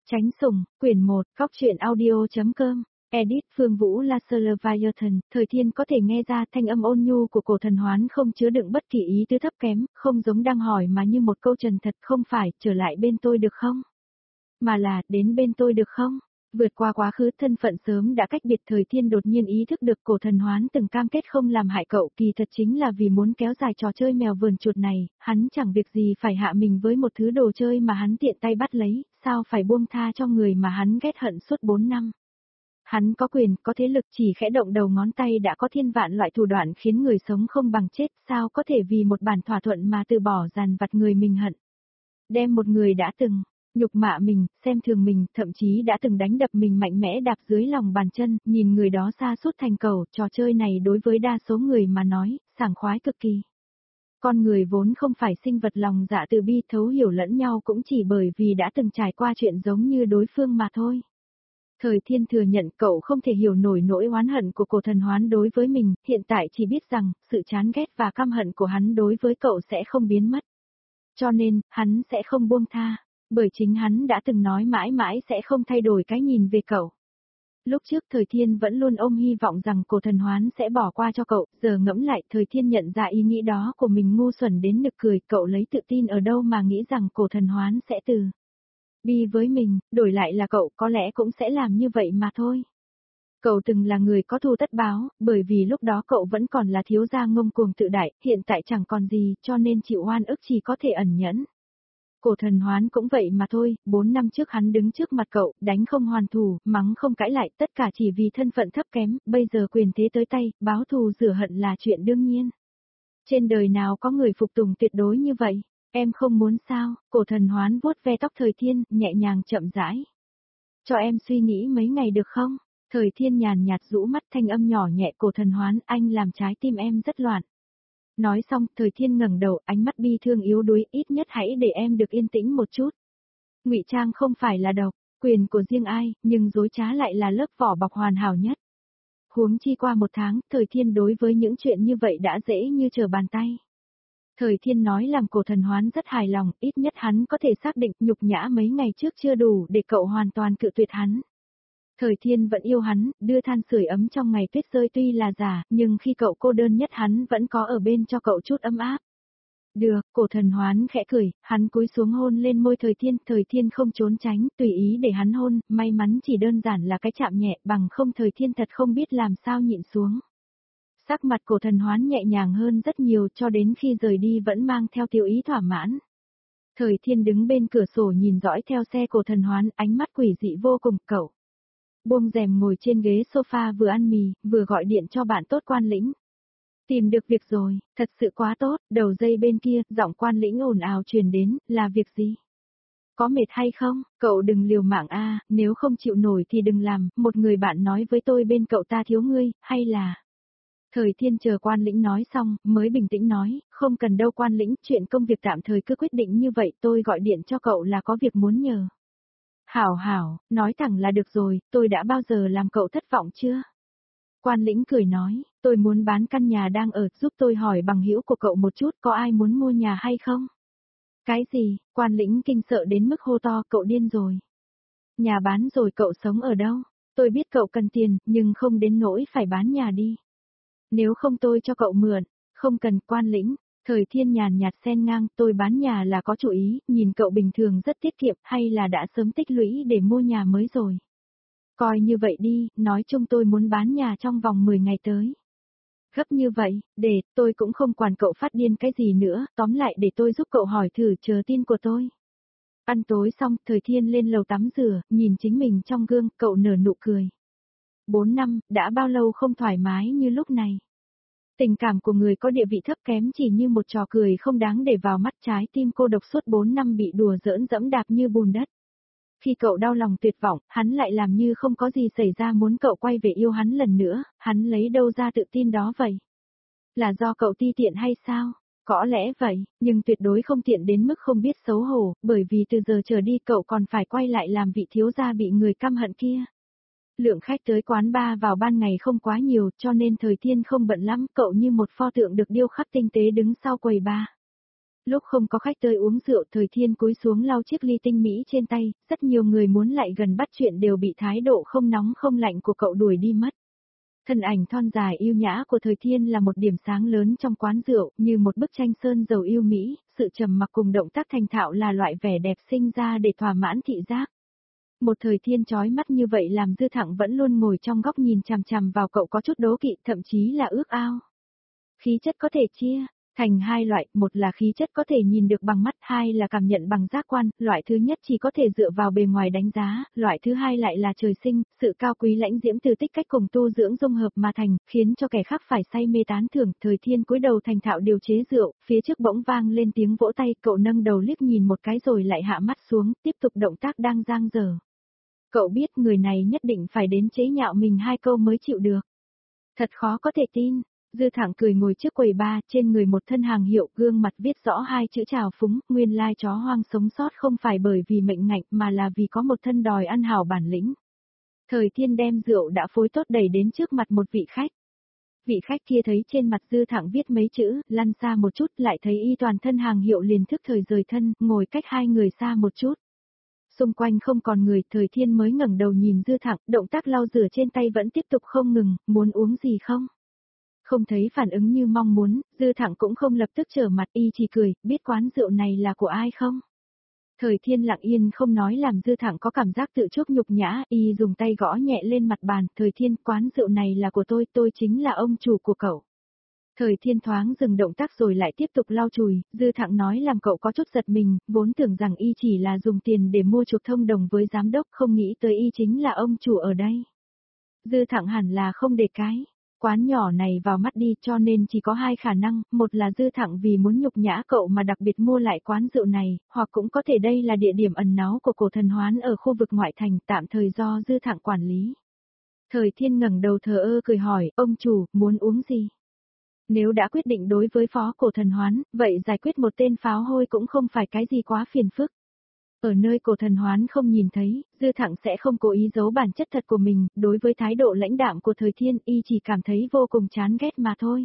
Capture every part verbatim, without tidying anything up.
Tránh sủng, quyển một, góc truyện audio.com, edit Phương Vũ Leviathan, Thời Thiên có thể nghe ra thanh âm ôn nhu của Cổ Thần Hoán không chứa đựng bất kỳ ý tứ thấp kém, không giống đang hỏi mà như một câu trần thật, không phải, trở lại bên tôi được không? Mà là, đến bên tôi được không? Vượt qua quá khứ thân phận sớm đã cách biệt, Thời Thiên đột nhiên ý thức được Cổ Thần Hoán từng cam kết không làm hại cậu, kỳ thật chính là vì muốn kéo dài trò chơi mèo vườn chuột này, hắn chẳng việc gì phải hạ mình với một thứ đồ chơi mà hắn tiện tay bắt lấy, sao phải buông tha cho người mà hắn ghét hận suốt bốn năm. Hắn có quyền, có thế lực, chỉ khẽ động đầu ngón tay đã có thiên vạn loại thủ đoạn khiến người sống không bằng chết, sao có thể vì một bản thỏa thuận mà từ bỏ dàn vặt người mình hận. Đem một người đã từng nhục mạ mình, xem thường mình, thậm chí đã từng đánh đập mình mạnh mẽ đạp dưới lòng bàn chân, nhìn người đó sa sút thành cầu, trò chơi này đối với đa số người mà nói, sảng khoái cực kỳ. Con người vốn không phải sinh vật lòng dạ từ bi, thấu hiểu lẫn nhau cũng chỉ bởi vì đã từng trải qua chuyện giống như đối phương mà thôi. Thời Thiên thừa nhận cậu không thể hiểu nổi nỗi oán hận của Cổ Thần Hoán đối với mình, hiện tại chỉ biết rằng, sự chán ghét và căm hận của hắn đối với cậu sẽ không biến mất. Cho nên, hắn sẽ không buông tha. Bởi chính hắn đã từng nói mãi mãi sẽ không thay đổi cái nhìn về cậu. Lúc trước Thời Thiên vẫn luôn ôm hy vọng rằng Cổ Thần Hoán sẽ bỏ qua cho cậu, giờ ngẫm lại Thời Thiên nhận ra ý nghĩ đó của mình ngu xuẩn đến nực cười, cậu lấy tự tin ở đâu mà nghĩ rằng Cổ Thần Hoán sẽ từ bi với mình, đổi lại là cậu có lẽ cũng sẽ làm như vậy mà thôi. Cậu từng là người có thù tất báo, bởi vì lúc đó cậu vẫn còn là thiếu gia ngông cuồng tự đại, hiện tại chẳng còn gì, cho nên chịu oan ức chỉ có thể ẩn nhẫn. Cổ Thần Hoán cũng vậy mà thôi, bốn năm trước hắn đứng trước mặt cậu, đánh không hoàn thù, mắng không cãi lại, tất cả chỉ vì thân phận thấp kém, bây giờ quyền thế tới tay, báo thù rửa hận là chuyện đương nhiên. Trên đời nào có người phục tùng tuyệt đối như vậy, em không muốn sao? Cổ Thần Hoán vuốt ve tóc Thời Thiên, nhẹ nhàng chậm rãi. Cho em suy nghĩ mấy ngày được không? Thời Thiên nhàn nhạt rũ mắt, thanh âm nhỏ nhẹ, Cổ Thần Hoán, anh làm trái tim em rất loạn. Nói xong, Thời Thiên ngẩng đầu, ánh mắt bi thương yếu đuối, ít nhất hãy để em được yên tĩnh một chút. Ngụy trang không phải là độc, quyền của riêng ai, nhưng dối trá lại là lớp vỏ bọc hoàn hảo nhất. Huống chi qua một tháng, Thời Thiên đối với những chuyện như vậy đã dễ như trở bàn tay. Thời Thiên nói làm Cổ Thần Hoán rất hài lòng, ít nhất hắn có thể xác định nhục nhã mấy ngày trước chưa đủ để cậu hoàn toàn cự tuyệt hắn. Thời Thiên vẫn yêu hắn, đưa than sưởi ấm trong ngày tuyết rơi tuy là giả, nhưng khi cậu cô đơn nhất hắn vẫn có ở bên cho cậu chút ấm áp. Được, Cổ Thần Hoán khẽ cười, hắn cúi xuống hôn lên môi Thời Thiên, Thời Thiên không trốn tránh, tùy ý để hắn hôn, may mắn chỉ đơn giản là cái chạm nhẹ, bằng không Thời Thiên thật không biết làm sao nhịn xuống. Sắc mặt Cổ Thần Hoán nhẹ nhàng hơn rất nhiều, cho đến khi rời đi vẫn mang theo tiêu ý thỏa mãn. Thời Thiên đứng bên cửa sổ nhìn dõi theo xe Cổ Thần Hoán, ánh mắt quỷ dị vô cùng, cậu buông rèm ngồi trên ghế sofa vừa ăn mì, vừa gọi điện cho bạn tốt Quan Lĩnh. Tìm được việc rồi, thật sự quá tốt, đầu dây bên kia, giọng Quan Lĩnh ồn ào truyền đến, là việc gì? Có mệt hay không? Cậu đừng liều mạng a, nếu không chịu nổi thì đừng làm, một người bạn nói với tôi bên cậu ta thiếu ngươi, hay là... Thời Thiên chờ Quan Lĩnh nói xong, mới bình tĩnh nói, không cần đâu Quan Lĩnh, chuyện công việc tạm thời cứ quyết định như vậy, tôi gọi điện cho cậu là có việc muốn nhờ. Hảo hảo, nói thẳng là được rồi, tôi đã bao giờ làm cậu thất vọng chưa? Quan Lĩnh cười nói, tôi muốn bán căn nhà đang ở, giúp tôi hỏi bằng hữu của cậu một chút, có ai muốn mua nhà hay không? Cái gì? Quan Lĩnh kinh sợ đến mức hô to, cậu điên rồi. Nhà bán rồi cậu sống ở đâu? Tôi biết cậu cần tiền, nhưng không đến nỗi phải bán nhà đi. Nếu không tôi cho cậu mượn, không cần. Quan Lĩnh. Thời Thiên nhàn nhạt xen ngang, tôi bán nhà là có chủ ý, nhìn cậu bình thường rất tiết kiệm, hay là đã sớm tích lũy để mua nhà mới rồi. Coi như vậy đi, nói chung tôi muốn bán nhà trong vòng mười ngày tới. Gấp như vậy, để, tôi cũng không quản cậu phát điên cái gì nữa, tóm lại để tôi giúp cậu hỏi thử, chờ tin của tôi. Ăn tối xong, Thời Thiên lên lầu tắm rửa, nhìn chính mình trong gương, cậu nở nụ cười. Bốn năm, đã bao lâu không thoải mái như lúc này. Tình cảm của người có địa vị thấp kém chỉ như một trò cười không đáng để vào mắt, trái tim cô độc suốt bốn năm bị đùa giỡn dẫm đạp như bùn đất. Khi cậu đau lòng tuyệt vọng, hắn lại làm như không có gì xảy ra muốn cậu quay về yêu hắn lần nữa, hắn lấy đâu ra tự tin đó vậy? Là do cậu ti tiện hay sao? Có lẽ vậy, nhưng tuyệt đối không tiện đến mức không biết xấu hổ, bởi vì từ giờ trở đi cậu còn phải quay lại làm vị thiếu gia bị người căm hận kia. Lượng khách tới quán bar vào ban ngày không quá nhiều, cho nên Thời Thiên không bận lắm, cậu như một pho tượng được điêu khắc tinh tế đứng sau quầy bar. Lúc không có khách tới uống rượu, Thời Thiên cúi xuống lau chiếc ly tinh mỹ trên tay, rất nhiều người muốn lại gần bắt chuyện đều bị thái độ không nóng không lạnh của cậu đuổi đi mất. Thân ảnh thon dài yêu nhã của Thời Thiên là một điểm sáng lớn trong quán rượu, như một bức tranh sơn dầu yêu mỹ, sự trầm mặc cùng động tác thành thạo là loại vẻ đẹp sinh ra để thỏa mãn thị giác. Một Thời Thiên chói mắt như vậy làm Dư Thẳng vẫn luôn ngồi trong góc nhìn chằm chằm vào cậu có chút đố kỵ, thậm chí là ước ao. Khí chất có thể chia thành hai loại, một là khí chất có thể nhìn được bằng mắt, hai là cảm nhận bằng giác quan, loại thứ nhất chỉ có thể dựa vào bề ngoài đánh giá, loại thứ hai lại là trời sinh, sự cao quý lãnh diễm từ tích cách cùng tu dưỡng dung hợp mà thành, khiến cho kẻ khác phải say mê tán thưởng. Thời Thiên cúi đầu thành thạo điều chế rượu, phía trước bỗng vang lên tiếng vỗ tay, cậu nâng đầu liếc nhìn một cái rồi lại hạ mắt xuống, tiếp tục động tác đang dang dở. Cậu biết người này nhất định phải đến chế nhạo mình hai câu mới chịu được. Thật khó có thể tin. Dư Thẳng cười ngồi trước quầy bar, trên người một thân hàng hiệu, gương mặt viết rõ hai chữ trào phúng, nguyên lai chó hoang sống sót không phải bởi vì mệnh ngạnh mà là vì có một thân đòi ăn hảo bản lĩnh. Thời Thiên đem rượu đã phối tốt đẩy đến trước mặt một vị khách. Vị khách kia thấy trên mặt Dư Thẳng viết mấy chữ, lăn xa một chút, lại thấy y toàn thân hàng hiệu liền thức thời rời thân, ngồi cách hai người xa một chút. Xung quanh không còn người, Thời Thiên mới ngẩng đầu nhìn Dư Thẳng, động tác lau rửa trên tay vẫn tiếp tục không ngừng, muốn uống gì không? Không thấy phản ứng như mong muốn, Dư Thẳng cũng không lập tức trở mặt, y chỉ cười, biết quán rượu này là của ai không? Thời Thiên lặng yên không nói làm Dư Thẳng có cảm giác tự chuốc nhục nhã, y dùng tay gõ nhẹ lên mặt bàn, Thời Thiên, quán rượu này là của tôi, tôi chính là ông chủ của cậu. Thời Thiên thoáng dừng động tác rồi lại tiếp tục lau chùi, Dư Thẳng nói làm cậu có chút giật mình, vốn tưởng rằng y chỉ là dùng tiền để mua chuộc thông đồng với giám đốc, không nghĩ tới y chính là ông chủ ở đây. Dư Thẳng hẳn là không để cái quán nhỏ này vào mắt đi, cho nên chỉ có hai khả năng, một là Dư Thẳng vì muốn nhục nhã cậu mà đặc biệt mua lại quán rượu này, hoặc cũng có thể đây là địa điểm ẩn náu của cổ thần hoán ở khu vực ngoại thành, tạm thời do Dư Thẳng quản lý. Thời Thiên ngẩng đầu thờ ơ cười hỏi, ông chủ, muốn uống gì? Nếu đã quyết định đối với phó cổ thần hoán, vậy giải quyết một tên pháo hôi cũng không phải cái gì quá phiền phức. Ở nơi cổ thần hoán không nhìn thấy, Dư Thẳng sẽ không cố ý giấu bản chất thật của mình, đối với thái độ lãnh đạm của Thời Thiên, y chỉ cảm thấy vô cùng chán ghét mà thôi.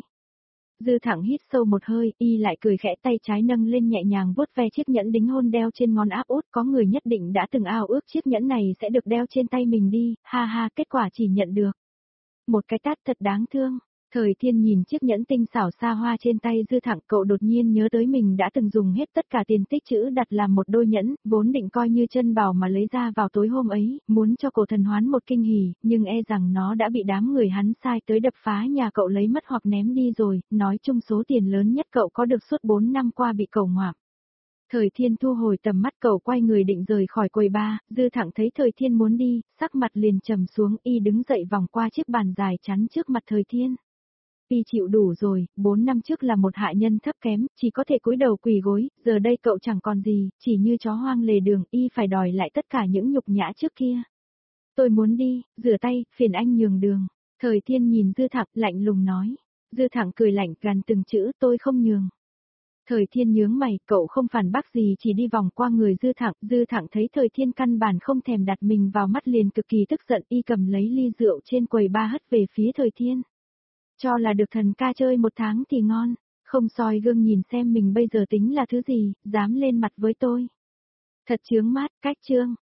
Dư Thẳng hít sâu một hơi, y lại cười khẽ, tay trái nâng lên nhẹ nhàng vuốt ve chiếc nhẫn đính hôn đeo trên ngón áp út, có người nhất định đã từng ao ước chiếc nhẫn này sẽ được đeo trên tay mình đi, ha ha, kết quả chỉ nhận được một cái tát thật đáng thương. Thời Thiên nhìn chiếc nhẫn tinh xảo xa hoa trên tay Dư Thẳng, cậu đột nhiên nhớ tới mình đã từng dùng hết tất cả tiền tích trữ đặt làm một đôi nhẫn, vốn định coi như chân bảo mà lấy ra vào tối hôm ấy, muốn cho cổ thần hoán một kinh hỉ, nhưng e rằng nó đã bị đám người hắn sai tới đập phá nhà cậu lấy mất hoặc ném đi rồi, nói chung số tiền lớn nhất cậu có được suốt bốn năm qua bị cậu ngoạm. Thời Thiên thu hồi tầm mắt, cậu quay người định rời khỏi quầy bar, Dư Thẳng thấy Thời Thiên muốn đi, sắc mặt liền trầm xuống, y đứng dậy vòng qua chiếc bàn dài chắn trước mặt Thời Thiên. Y chịu đủ rồi, bốn năm trước là một hạ nhân thấp kém, chỉ có thể cúi đầu quỳ gối, giờ đây cậu chẳng còn gì, chỉ như chó hoang lề đường, y phải đòi lại tất cả những nhục nhã trước kia. Tôi muốn đi, rửa tay, phiền anh nhường đường. Thời Thiên nhìn Dư Thẳng, lạnh lùng nói. Dư Thẳng cười lạnh, gằn từng chữ, tôi không nhường. Thời Thiên nhướng mày, cậu không phản bác gì, chỉ đi vòng qua người Dư Thẳng. Dư Thẳng thấy Thời Thiên căn bản không thèm đặt mình vào mắt liền cực kỳ tức giận, y cầm lấy ly rượu trên quầy bar hất về phía Thời Thiên. Cho là được thần ca chơi một tháng thì ngon, không soi gương nhìn xem mình bây giờ tính là thứ gì, dám lên mặt với tôi. Thật chướng mát, cách chương.